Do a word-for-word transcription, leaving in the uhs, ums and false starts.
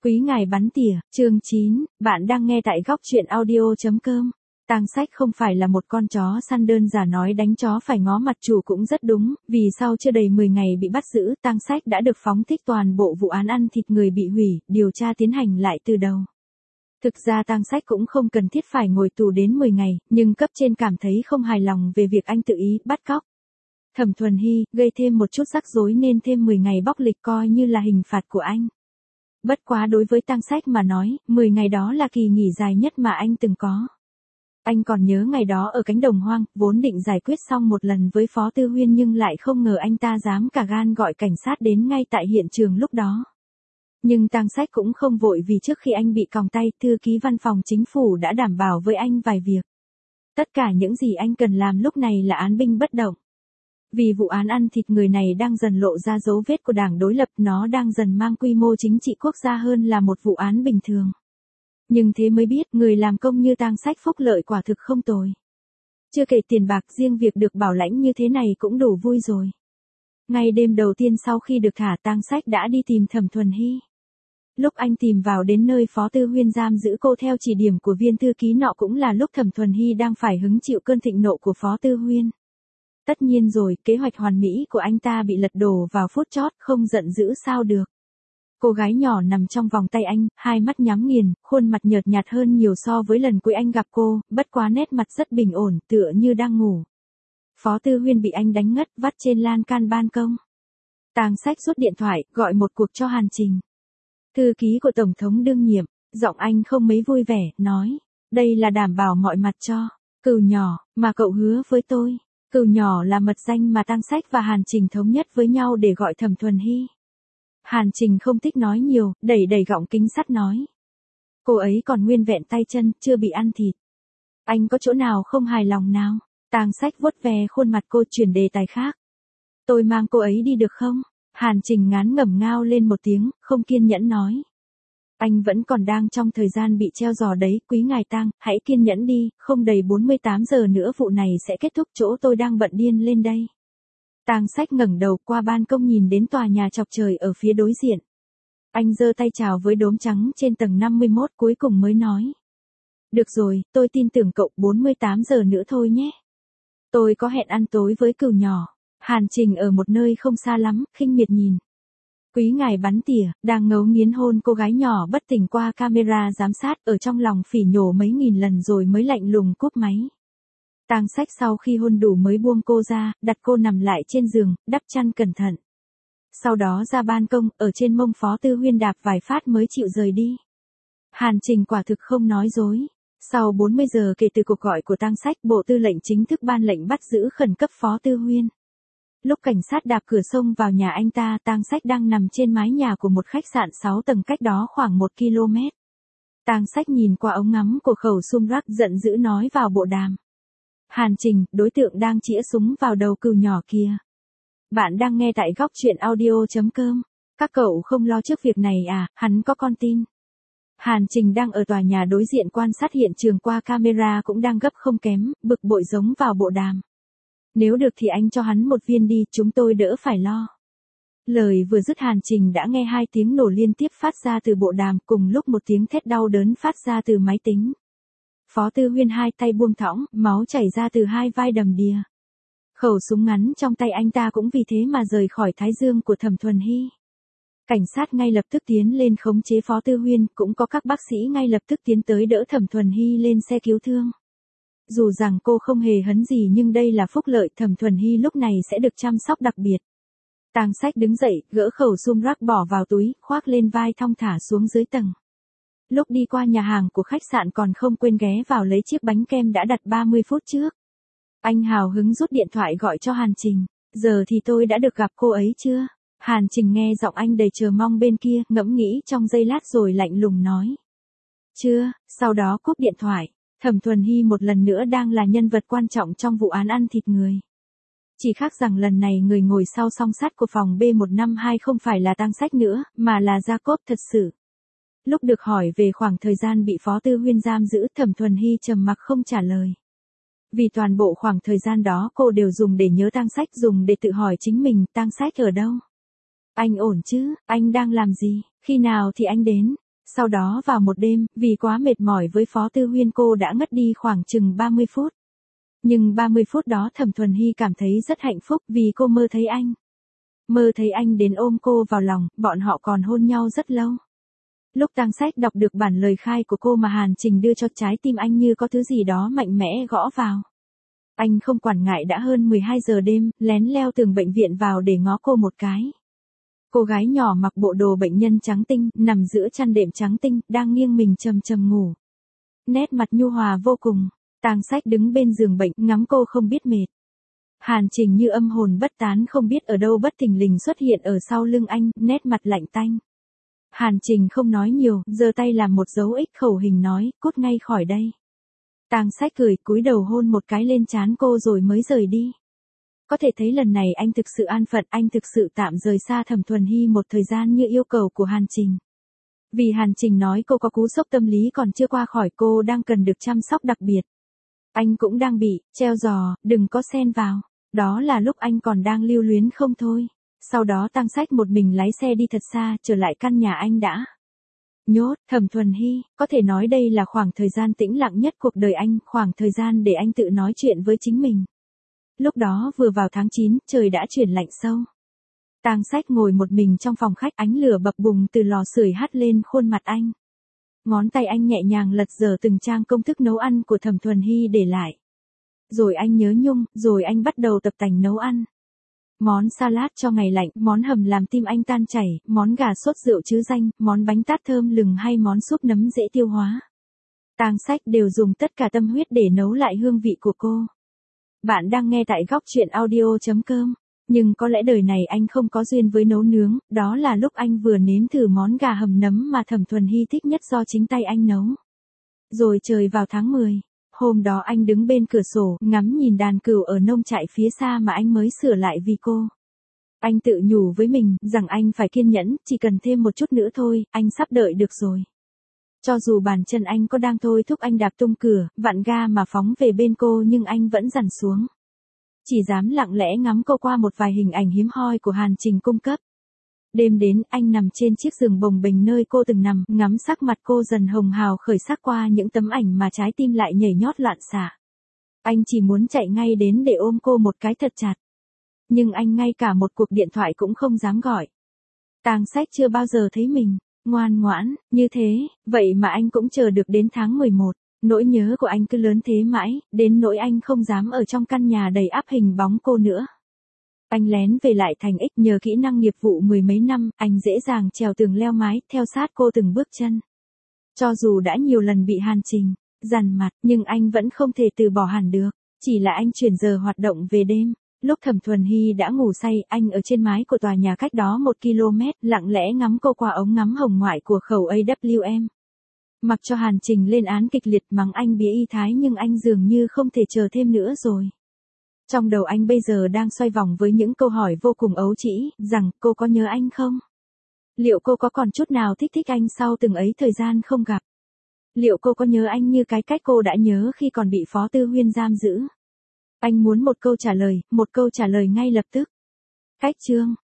Quý ngài bắn tỉa, chương chín, bạn đang nghe tại góc truyện audio.com. Tang Sách không phải là một con chó săn đơn giản, nói đánh chó phải ngó mặt chủ cũng rất đúng, vì sau chưa đầy mười ngày bị bắt giữ, Tang Sách đã được phóng thích toàn bộ vụ án ăn thịt người bị hủy, điều tra tiến hành lại từ đầu. Thực ra Tang Sách cũng không cần thiết phải ngồi tù đến mười ngày, nhưng cấp trên cảm thấy không hài lòng về việc anh tự ý bắt cóc Thẩm Thuần Hy, gây thêm một chút rắc rối nên thêm mười ngày bóc lịch coi như là hình phạt của anh. Bất quá đối với Tang Sách mà nói, mười ngày đó là kỳ nghỉ dài nhất mà anh từng có. Anh còn nhớ ngày đó ở cánh đồng hoang, vốn định giải quyết xong một lần với Phó Tư Huyên nhưng lại không ngờ anh ta dám cả gan gọi cảnh sát đến ngay tại hiện trường lúc đó. Nhưng Tang Sách cũng không vội, vì trước khi anh bị còng tay, thư ký văn phòng chính phủ đã đảm bảo với anh vài việc. Tất cả những gì anh cần làm lúc này là án binh bất động. Vì vụ án ăn thịt người này đang dần lộ ra dấu vết của đảng đối lập, nó đang dần mang quy mô chính trị quốc gia hơn là một vụ án bình thường. Nhưng thế mới biết, người làm công như Tang Sách phúc lợi quả thực không tồi. Chưa kể tiền bạc, riêng việc được bảo lãnh như thế này cũng đủ vui rồi. Ngay đêm đầu tiên sau khi được thả, Tang Sách đã đi tìm Thẩm Thuần Hy. Lúc anh tìm vào đến nơi Phó Tư Huyên giam giữ cô theo chỉ điểm của viên thư ký nọ cũng là lúc Thẩm Thuần Hy đang phải hứng chịu cơn thịnh nộ của Phó Tư Huyên. Tất nhiên rồi, kế hoạch hoàn mỹ của anh ta bị lật đổ vào phút chót, không giận dữ sao được. Cô gái nhỏ nằm trong vòng tay anh, hai mắt nhắm nghiền, khuôn mặt nhợt nhạt hơn nhiều so với lần cuối anh gặp cô, bất quá nét mặt rất bình ổn, tựa như đang ngủ. Phó Tư Huyên bị anh đánh ngất, vắt trên lan can ban công. Tang Sách rút điện thoại, gọi một cuộc cho Hàn Trình, thư ký của Tổng thống đương nhiệm. Giọng anh không mấy vui vẻ, nói, đây là đảm bảo mọi mặt cho Cừu Nhỏ, mà cậu hứa với tôi. Cừu Nhỏ là mật danh mà Tang Sách và Hàn Trình thống nhất với nhau để gọi Thẩm Thuần Hy. Hàn Trình không thích nói nhiều, đẩy đẩy gọng kính sắt nói. Cô ấy còn nguyên vẹn tay chân, chưa bị ăn thịt. Anh có chỗ nào không hài lòng nào? Tang Sách vuốt ve khuôn mặt cô, chuyển đề tài khác. Tôi mang cô ấy đi được không? Hàn Trình ngán ngẩm ngao lên một tiếng, không kiên nhẫn nói. Anh vẫn còn đang trong thời gian bị treo giò đấy, quý ngài Tang, hãy kiên nhẫn đi, không đầy bốn mươi tám giờ nữa vụ này sẽ kết thúc, chỗ tôi đang bận điên lên đây. Tang Sách ngẩng đầu qua ban công nhìn đến tòa nhà chọc trời ở phía đối diện. Anh giơ tay chào với đốm trắng trên tầng năm mươi mốt, cuối cùng mới nói. Được rồi, tôi tin tưởng cậu, bốn mươi tám giờ nữa thôi nhé. Tôi có hẹn ăn tối với Cừu Nhỏ. Hàn Trình ở một nơi không xa lắm, khinh miệt nhìn. Quý ngài bắn tỉa, đang ngấu nghiến hôn cô gái nhỏ bất tỉnh qua camera giám sát, ở trong lòng phỉ nhổ mấy nghìn lần rồi mới lạnh lùng cúp máy. Tang Sách sau khi hôn đủ mới buông cô ra, đặt cô nằm lại trên giường, đắp chăn cẩn thận. Sau đó ra ban công, ở trên mông Phó Tư Huyên đạp vài phát mới chịu rời đi. Hàn Trình quả thực không nói dối. Sau bốn mươi giờ kể từ cuộc gọi của Tang Sách, Bộ Tư lệnh chính thức ban lệnh bắt giữ khẩn cấp Phó Tư Huyên. Lúc cảnh sát đạp cửa xông vào nhà anh ta, Tang Sách đang nằm trên mái nhà của một khách sạn sáu tầng cách đó khoảng một ki lô mét. Tang Sách nhìn qua ống ngắm của khẩu sum rắc, giận dữ nói vào bộ đàm. Hàn Trình, đối tượng đang chĩa súng vào đầu Cừu Nhỏ kia. Bạn đang nghe tại góc truyện audio.com. Các cậu không lo trước việc này à, hắn có con tin. Hàn Trình đang ở tòa nhà đối diện quan sát hiện trường qua camera cũng đang gấp không kém, bực bội giống vào bộ đàm. Nếu được thì anh cho hắn một viên đi, chúng tôi đỡ phải lo. Lời vừa dứt Hàn Trình đã nghe hai tiếng nổ liên tiếp phát ra từ bộ đàm, cùng lúc một tiếng thét đau đớn phát ra từ máy tính. Phó Tư Huyên hai tay buông thõng, máu chảy ra từ hai vai đầm đìa. Khẩu súng ngắn trong tay anh ta cũng vì thế mà rời khỏi thái dương của Thẩm Thuần Hy. Cảnh sát ngay lập tức tiến lên khống chế Phó Tư Huyên, cũng có các bác sĩ ngay lập tức tiến tới đỡ Thẩm Thuần Hy lên xe cứu thương. Dù rằng cô không hề hấn gì nhưng đây là phúc lợi, Thẩm Thuần Hy lúc này sẽ được chăm sóc đặc biệt. Tang Sách đứng dậy, gỡ khẩu sum rắc bỏ vào túi, khoác lên vai thong thả xuống dưới tầng. Lúc đi qua nhà hàng của khách sạn còn không quên ghé vào lấy chiếc bánh kem đã đặt ba mươi phút trước. Anh hào hứng rút điện thoại gọi cho Hàn Trình. Giờ thì tôi đã được gặp cô ấy chưa? Hàn Trình nghe giọng anh đầy chờ mong bên kia, ngẫm nghĩ trong giây lát rồi lạnh lùng nói. Chưa, sau đó cúp điện thoại. Thẩm Thuần Hy một lần nữa đang là nhân vật quan trọng trong vụ án ăn thịt người. Chỉ khác rằng lần này người ngồi sau song sắt của phòng B một năm hai không phải là Tang Sách nữa, mà là Jacob thật sự. Lúc được hỏi về khoảng thời gian bị Phó Tư Huyên giam giữ, Thẩm Thuần Hy trầm mặc không trả lời. Vì toàn bộ khoảng thời gian đó cô đều dùng để nhớ Tang Sách, dùng để tự hỏi chính mình, Tang Sách ở đâu? Anh ổn chứ, anh đang làm gì, khi nào thì anh đến? Sau đó vào một đêm, vì quá mệt mỏi với Phó Tư Huyên cô đã ngất đi khoảng chừng ba mươi phút. Nhưng ba mươi phút đó Thẩm Thuần Hy cảm thấy rất hạnh phúc vì cô mơ thấy anh. Mơ thấy anh đến ôm cô vào lòng, bọn họ còn hôn nhau rất lâu. Lúc Tang Sách đọc được bản lời khai của cô mà Hàn Trình đưa cho, trái tim anh như có thứ gì đó mạnh mẽ gõ vào. Anh không quản ngại đã hơn mười hai giờ đêm, lén leo tường bệnh viện vào để ngó cô một cái. Cô gái nhỏ mặc bộ đồ bệnh nhân trắng tinh, nằm giữa chăn đệm trắng tinh, đang nghiêng mình trầm trầm ngủ. Nét mặt nhu hòa vô cùng. Tang Sách đứng bên giường bệnh, ngắm cô không biết mệt. Hàn Trình như âm hồn bất tán không biết ở đâu bất thình lình xuất hiện ở sau lưng anh, nét mặt lạnh tanh. Hàn Trình không nói nhiều, giơ tay làm một dấu X khẩu hình nói, cút ngay khỏi đây. Tang Sách cười, cúi đầu hôn một cái lên trán cô rồi mới rời đi. Có thể thấy lần này anh thực sự an phận, anh thực sự tạm rời xa Thẩm Thuần Hy một thời gian như yêu cầu của Hàn Trình. Vì Hàn Trình nói cô có cú sốc tâm lý còn chưa qua khỏi, cô đang cần được chăm sóc đặc biệt. Anh cũng đang bị treo giò, đừng có xen vào. Đó là lúc anh còn đang lưu luyến không thôi. Sau đó Tang Sách một mình lái xe đi thật xa, trở lại căn nhà anh đã nhốt. Thẩm Thuần Hy, có thể nói đây là khoảng thời gian tĩnh lặng nhất cuộc đời anh, khoảng thời gian để anh tự nói chuyện với chính mình. Lúc đó vừa vào tháng chín, trời đã chuyển lạnh sâu. Tang Sách ngồi một mình trong phòng khách, ánh lửa bập bùng từ lò sưởi hắt lên khuôn mặt anh. Ngón tay anh nhẹ nhàng lật dở từng trang công thức nấu ăn của Thẩm Thuần Hy để lại. Rồi anh nhớ nhung, rồi anh bắt đầu tập tành nấu ăn. Món salad cho ngày lạnh, món hầm làm tim anh tan chảy, món gà sốt rượu chứ danh, món bánh tát thơm lừng hay món súp nấm dễ tiêu hóa. Tang Sách đều dùng tất cả tâm huyết để nấu lại hương vị của cô. Bạn đang nghe tại góc truyện audio chấm com. Nhưng có lẽ đời này anh không có duyên với nấu nướng, đó là lúc anh vừa nếm thử món gà hầm nấm mà Thẩm Thuần Hy thích nhất do chính tay anh nấu. Rồi trời vào tháng mười, hôm đó anh đứng bên cửa sổ, ngắm nhìn đàn cừu ở nông trại phía xa mà anh mới sửa lại vì cô. Anh tự nhủ với mình, rằng anh phải kiên nhẫn, chỉ cần thêm một chút nữa thôi, anh sắp đợi được rồi. Cho dù bàn chân anh có đang thôi thúc anh đạp tung cửa, vặn ga mà phóng về bên cô nhưng anh vẫn dằn xuống. Chỉ dám lặng lẽ ngắm cô qua một vài hình ảnh hiếm hoi của Hàn Trình cung cấp. Đêm đến, anh nằm trên chiếc giường bồng bềnh nơi cô từng nằm, ngắm sắc mặt cô dần hồng hào khởi sắc qua những tấm ảnh mà trái tim lại nhảy nhót loạn xạ. Anh chỉ muốn chạy ngay đến để ôm cô một cái thật chặt. Nhưng anh ngay cả một cuộc điện thoại cũng không dám gọi. Tang Sách chưa bao giờ thấy mình ngoan ngoãn như thế, vậy mà anh cũng chờ được đến tháng mười một. Nỗi nhớ của anh cứ lớn thế mãi, đến nỗi anh không dám ở trong căn nhà đầy ắp hình bóng cô nữa. Anh lén về lại thành X, nhờ kỹ năng nghiệp vụ mười mấy năm, anh dễ dàng trèo tường leo mái, theo sát cô từng bước chân. Cho dù đã nhiều lần bị Hàn Trình dằn mặt, nhưng anh vẫn không thể từ bỏ hẳn được. Chỉ là anh chuyển giờ hoạt động về đêm. Lúc Thẩm Thuần Hy đã ngủ say, anh ở trên mái của tòa nhà cách đó một ki lô mét, lặng lẽ ngắm cô qua ống ngắm hồng ngoại của khẩu a vê em. Mặc cho Hàn Trình lên án kịch liệt mắng anh bía y thái nhưng anh dường như không thể chờ thêm nữa rồi. Trong đầu anh bây giờ đang xoay vòng với những câu hỏi vô cùng ấu trĩ, rằng cô có nhớ anh không? Liệu cô có còn chút nào thích thích anh sau từng ấy thời gian không gặp? Liệu cô có nhớ anh như cái cách cô đã nhớ khi còn bị Phó Tư Huyên giam giữ? Anh muốn một câu trả lời, một câu trả lời ngay lập tức. Cách chương